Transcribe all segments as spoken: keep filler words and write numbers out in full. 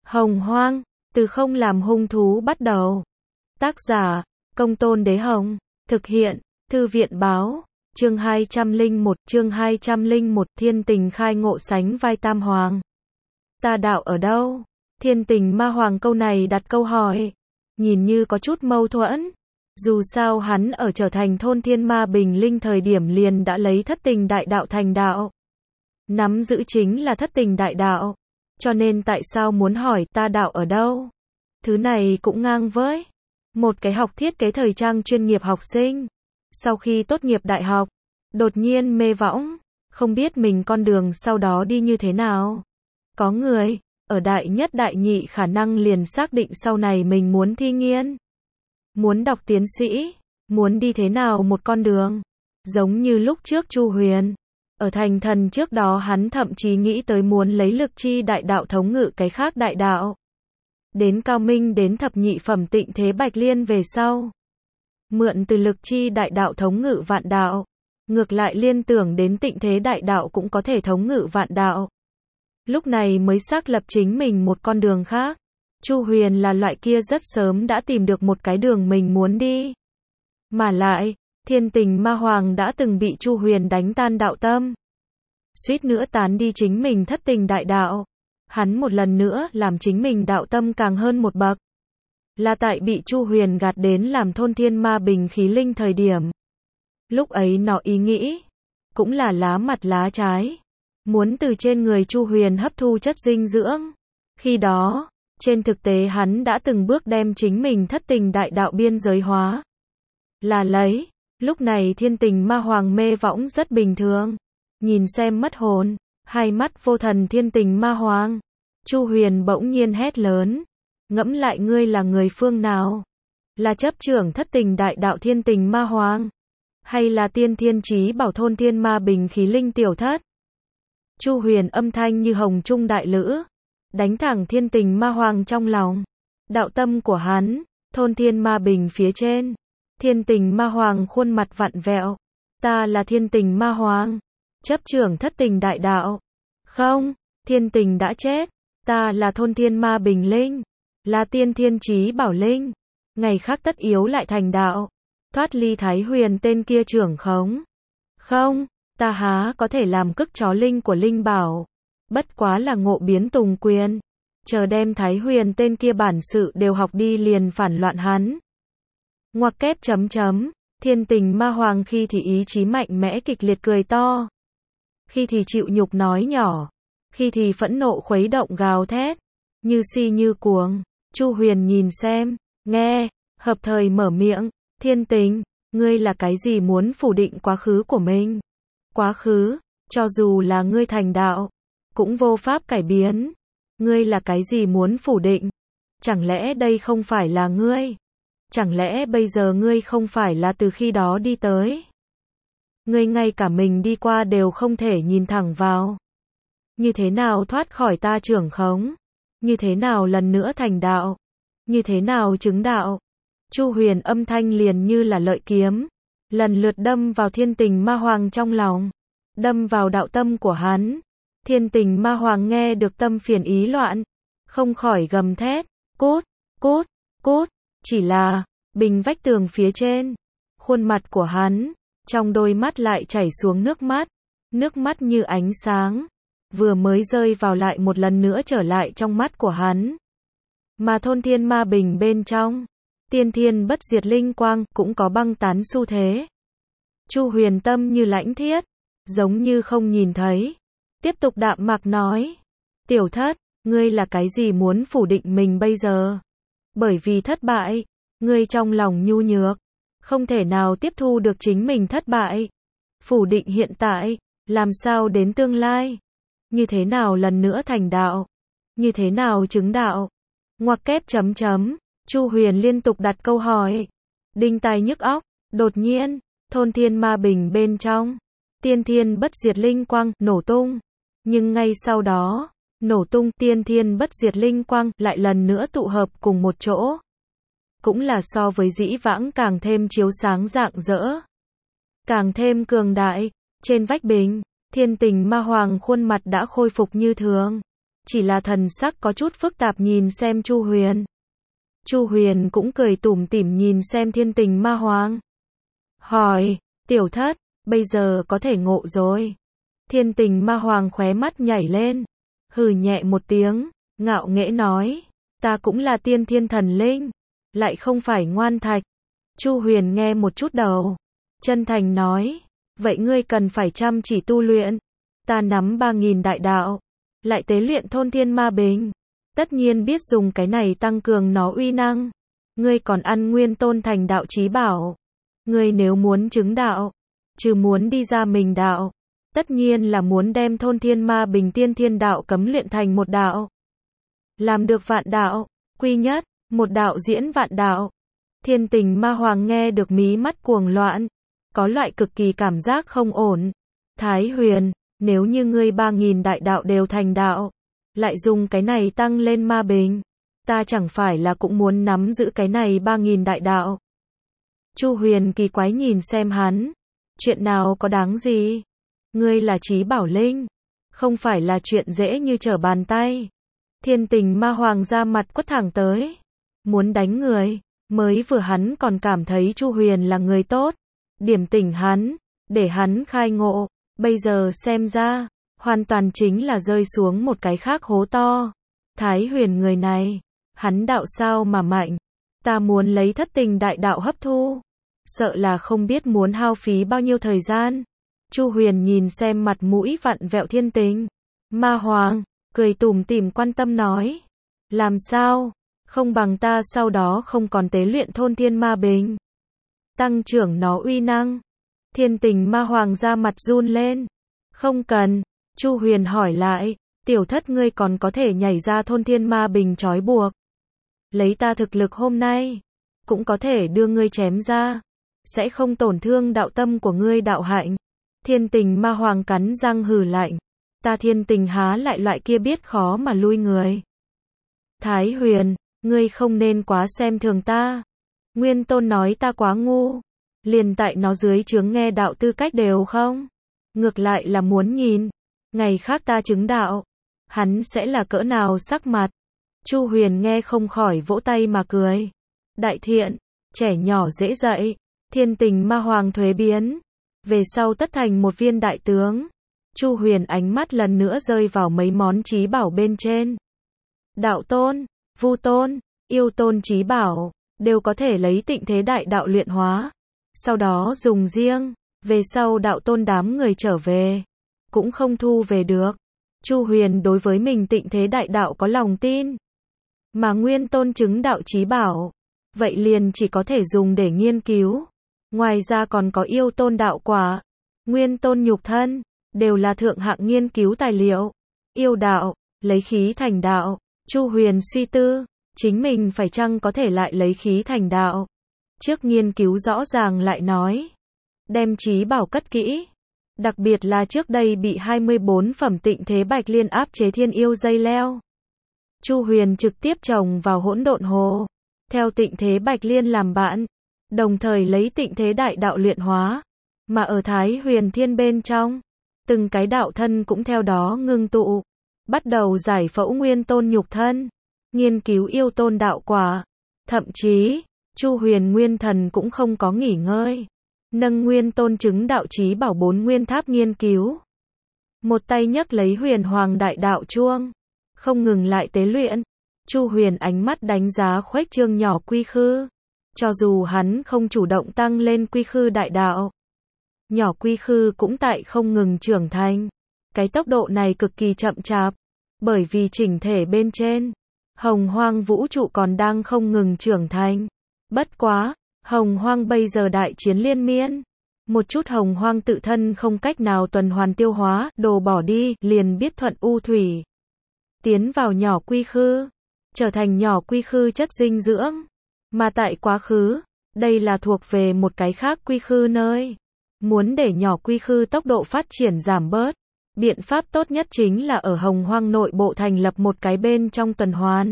Hồng Hoang, từ không làm hung thú bắt đầu. Tác giả, Công Tôn Đế Hồng. Thực hiện, Thư viện Báo. Chương hai trăm lẻ một, chương hai trăm lẻ một, Thiên Tình khai ngộ sánh vai Tam Hoàng. Ta đạo ở đâu? Thiên Tình Ma Hoàng câu này đặt câu hỏi, nhìn như có chút mâu thuẫn. Dù sao hắn ở trở thành thôn thiên ma bình linh thời điểm liền đã lấy thất tình đại đạo thành đạo. Nắm giữ chính là thất tình đại đạo. Cho nên tại sao muốn hỏi ta đạo ở đâu? Thứ này cũng ngang với một cái học thiết kế thời trang chuyên nghiệp học sinh. Sau khi tốt nghiệp đại học, đột nhiên mê võng, không biết mình con đường sau đó đi như thế nào. Có người, ở đại nhất đại nhị khả năng liền xác định sau này mình muốn thi nghiên, muốn đọc tiến sĩ, muốn đi thế nào một con đường. Giống như lúc trước Chu Huyền, ở thành thần trước đó hắn thậm chí nghĩ tới muốn lấy lực chi đại đạo thống ngự cái khác đại đạo. Đến cao minh đến thập nhị phẩm tịnh thế bạch liên về sau, mượn từ lực chi đại đạo thống ngự vạn đạo. Ngược lại liên tưởng đến tịnh thế đại đạo cũng có thể thống ngự vạn đạo. Lúc này mới xác lập chính mình một con đường khác. Chu Huyền là loại kia rất sớm đã tìm được một cái đường mình muốn đi. Mà lại, Thiên Tình Ma Hoàng đã từng bị Chu Huyền đánh tan đạo tâm, suýt nữa tán đi chính mình thất tình đại đạo. Hắn một lần nữa làm chính mình đạo tâm càng hơn một bậc. Là tại bị Chu Huyền gạt đến làm thôn thiên ma bình khí linh thời điểm. Lúc ấy nó ý nghĩ, cũng là lá mặt lá trái. Muốn từ trên người Chu Huyền hấp thu chất dinh dưỡng. Khi đó, trên thực tế hắn đã từng bước đem chính mình thất tình đại đạo biên giới hóa. Là lấy, lúc này Thiên Tình Ma Hoàng mê võng rất bình thường. Nhìn xem mất hồn, hai mắt vô thần Thiên Tình Ma Hoàng. Chu Huyền bỗng nhiên hét lớn. Ngẫm lại ngươi là người phương nào? Là chấp trưởng thất tình đại đạo Thiên Tình Ma Hoàng? Hay là tiên thiên chí bảo thôn thiên ma bình khí linh tiểu thất? Chu Huyền âm thanh như hồng trung đại lữ, đánh thẳng Thiên Tình Ma Hoàng trong lòng. Đạo tâm của hắn, thôn thiên ma bình phía trên. Thiên Tình Ma Hoàng khuôn mặt vặn vẹo. Ta là Thiên Tình Ma Hoàng, chấp trưởng thất tình đại đạo. Không, Thiên Tình đã chết. Ta là thôn thiên ma bình linh, là tiên thiên chí bảo linh. Ngày khác tất yếu lại thành đạo, thoát ly Thái Huyền tên kia trưởng khống. Không, ta há có thể làm cức chó linh của linh bảo. Bất quá là ngộ biến tùng quyền. Chờ đem Thái Huyền tên kia bản sự đều học đi liền phản loạn hắn. Ngoặc kép chấm chấm. Thiên Tình Ma Hoàng khi thì ý chí mạnh mẽ kịch liệt cười to, khi thì chịu nhục nói nhỏ, khi thì phẫn nộ khuấy động gào thét, như si như cuồng. Chu Huyền nhìn xem, nghe, hợp thời mở miệng. Thiên Tình, ngươi là cái gì muốn phủ định quá khứ của mình? Quá khứ, cho dù là ngươi thành đạo, cũng vô pháp cải biến. Ngươi là cái gì muốn phủ định? Chẳng lẽ đây không phải là ngươi? Chẳng lẽ bây giờ ngươi không phải là từ khi đó đi tới? Ngươi ngay cả mình đi qua đều không thể nhìn thẳng vào. Như thế nào thoát khỏi ta trưởng khống? Như thế nào lần nữa thành đạo? Như thế nào chứng đạo? Chu Huyền âm thanh liền như là lợi kiếm, lần lượt đâm vào Thiên Tình Ma Hoàng trong lòng, đâm vào đạo tâm của hắn. Thiên Tình Ma Hoàng nghe được tâm phiền ý loạn, không khỏi gầm thét, cút, cút, cút. Chỉ là, bình vách tường phía trên, khuôn mặt của hắn, trong đôi mắt lại chảy xuống nước mắt, nước mắt như ánh sáng, vừa mới rơi vào lại một lần nữa trở lại trong mắt của hắn. Mà thôn thiên ma bình bên trong, tiên thiên bất diệt linh quang cũng có băng tán xu thế. Chu Huyền tâm như lãnh thiết, giống như không nhìn thấy, tiếp tục đạm mạc nói, tiểu thất, ngươi là cái gì muốn phủ định mình bây giờ? Bởi vì thất bại, ngươi trong lòng nhu nhược, không thể nào tiếp thu được chính mình thất bại. Phủ định hiện tại, làm sao đến tương lai? Như thế nào lần nữa thành đạo? Như thế nào chứng đạo? Ngoặc kép chấm chấm. Chu Huyền liên tục đặt câu hỏi, đinh tai nhức óc. Đột nhiên, thôn thiên ma bình bên trong, tiên thiên bất diệt linh quang nổ tung. Nhưng ngay sau đó, nổ tung tiên thiên bất diệt linh quang lại lần nữa tụ hợp cùng một chỗ. Cũng là so với dĩ vãng càng thêm chiếu sáng rạng rỡ, càng thêm cường đại. Trên vách bình, Thiên Tình Ma Hoàng khuôn mặt đã khôi phục như thường. chỉ là thần sắc có chút phức tạp nhìn xem Chu Huyền. Chu Huyền cũng cười tủm tỉm nhìn xem Thiên Tình Ma Hoàng. Hỏi, tiểu thất, bây giờ có thể ngộ rồi. Thiên Tình Ma Hoàng khóe mắt nhảy lên, hừ nhẹ một tiếng, ngạo nghễ nói, ta cũng là tiên thiên thần linh, lại không phải ngoan thạch. Chu Huyền nghe một chút đầu, chân thành nói, vậy ngươi cần phải chăm chỉ tu luyện, ta nắm ba nghìn đại đạo, lại tế luyện thôn thiên ma bình, tất nhiên biết dùng cái này tăng cường nó uy năng. Ngươi còn ăn nguyên tôn thành đạo chí bảo, ngươi nếu muốn chứng đạo, trừ muốn đi ra mình đạo, tất nhiên là muốn đem thôn thiên ma bình tiên thiên đạo cấm luyện thành một đạo. Làm được vạn đạo, quy nhất, một đạo diễn vạn đạo. Thiên Tình Ma Hoàng nghe được mí mắt cuồng loạn, có loại cực kỳ cảm giác không ổn. Thái Huyền, nếu như ngươi ba nghìn đại đạo đều thành đạo, lại dùng cái này tăng lên ma bình, ta chẳng phải là cũng muốn nắm giữ cái này ba nghìn đại đạo. Chu Huyền kỳ quái nhìn xem hắn, chuyện nào có đáng gì? Ngươi là chí bảo linh, không phải là chuyện dễ như trở bàn tay. Thiên Tình Ma Hoàng ra mặt quất thẳng tới, muốn đánh người. Mới vừa hắn còn cảm thấy Chu Huyền là người tốt, điểm tỉnh hắn, để hắn khai ngộ, bây giờ xem ra, hoàn toàn chính là rơi xuống một cái khác hố to. Thái Huyền người này, hắn đạo sao mà mạnh, ta muốn lấy thất tình đại đạo hấp thu, sợ là không biết muốn hao phí bao nhiêu thời gian. Chu Huyền nhìn xem mặt mũi vặn vẹo Thiên Tình Ma Hoàng, cười tủm tỉm quan tâm nói, làm sao? Không bằng ta sau đó không còn tế luyện thôn thiên ma bình, tăng trưởng nó uy năng. Thiên Tình Ma Hoàng ra mặt run lên. Không cần. Chu Huyền hỏi lại, tiểu thất ngươi còn có thể nhảy ra thôn thiên ma bình trói buộc. Lấy ta thực lực hôm nay, cũng có thể đưa ngươi chém ra, sẽ không tổn thương đạo tâm của ngươi đạo hạnh. Thiên Tình Ma Hoàng cắn răng hừ lạnh, ta Thiên Tình há lại loại kia biết khó mà lui người. Thái Huyền, ngươi không nên quá xem thường ta. Nguyên Tôn nói ta quá ngu, liền tại nó dưới chướng nghe đạo tư cách đều không. Ngược lại là muốn nhìn, ngày khác ta chứng đạo, hắn sẽ là cỡ nào sắc mặt. Chu Huyền nghe không khỏi vỗ tay mà cười. Đại thiện, trẻ nhỏ dễ dạy, Thiên Tình Ma Hoàng thuế biến, về sau tất thành một viên đại tướng. Chu Huyền ánh mắt lần nữa rơi vào mấy món chí bảo bên trên. Đạo tôn, Vu tôn, Yêu tôn chí bảo, đều có thể lấy tịnh thế đại đạo luyện hóa, sau đó dùng riêng, về sau đạo tôn đám người trở về, cũng không thu về được. Chu Huyền đối với mình tịnh thế đại đạo có lòng tin, mà Nguyên tôn chứng đạo chí bảo, vậy liền chỉ có thể dùng để nghiên cứu. Ngoài ra còn có Yêu tôn đạo quả, Nguyên tôn nhục thân, đều là thượng hạng nghiên cứu tài liệu. Yêu đạo, lấy khí thành đạo. Chu Huyền suy tư, chính mình phải chăng có thể lại lấy khí thành đạo. Trước nghiên cứu rõ ràng lại nói, đem chí bảo cất kỹ, đặc biệt là trước đây bị hai mươi bốn phẩm tịnh thế bạch liên áp chế thiên yêu dây leo. Chu Huyền trực tiếp trồng vào hỗn độn hồ, theo tịnh thế bạch liên làm bạn, đồng thời lấy tịnh thế đại đạo luyện hóa, mà ở Thái Huyền Thiên bên trong, từng cái đạo thân cũng theo đó ngưng tụ, bắt đầu giải phẫu Nguyên tôn nhục thân, nghiên cứu Yêu tôn đạo quả, thậm chí, Chu Huyền Nguyên thần cũng không có nghỉ ngơi, nâng Nguyên tôn chứng đạo chí bảo bốn nguyên tháp nghiên cứu. Một tay nhấc lấy Huyền Hoàng đại đạo chuông, không ngừng lại tế luyện. Chu Huyền ánh mắt đánh giá khuếch trương nhỏ quy khư, cho dù hắn không chủ động tăng lên quy khư đại đạo, nhỏ quy khư cũng tại không ngừng trưởng thành. Cái tốc độ này cực kỳ chậm chạp, bởi vì chỉnh thể bên trên, hồng hoang vũ trụ còn đang không ngừng trưởng thành. Bất quá, hồng hoang bây giờ đại chiến liên miên, một chút hồng hoang tự thân không cách nào tuần hoàn tiêu hóa, đồ bỏ đi, liền biết thuận u thủy, tiến vào nhỏ quy khư, trở thành nhỏ quy khư chất dinh dưỡng. Mà tại quá khứ, đây là thuộc về một cái khác quy khư nơi. Muốn để nhỏ quy khư tốc độ phát triển giảm bớt, biện pháp tốt nhất chính là ở hồng hoang nội bộ thành lập một cái bên trong tuần hoàn.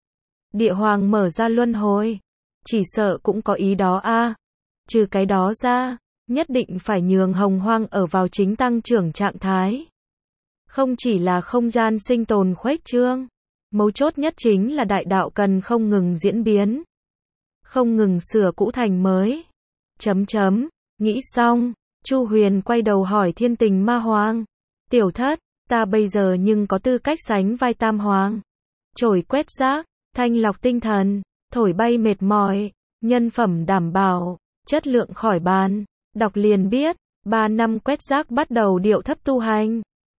Địa hoàng mở ra luân hồi, chỉ sợ cũng có ý đó a. À. Trừ cái đó ra, nhất định phải nhường hồng hoang ở vào chính tăng trưởng trạng thái. Không chỉ là không gian sinh tồn khuếch trương, mấu chốt nhất chính là đại đạo cần không ngừng diễn biến, không ngừng sửa cũ thành mới. Chấm chấm, nghĩ xong, Chu Huyền quay đầu hỏi Thiên Tình Ma Hoàng. Tiểu thất, ta bây giờ nhưng có tư cách sánh vai Tam Hoàng. Chổi quét rác, thanh lọc tinh thần, thổi bay mệt mỏi, nhân phẩm đảm bảo, chất lượng khỏi bàn. Đọc liền biết, ba năm quét rác bắt đầu điệu thấp tu hành.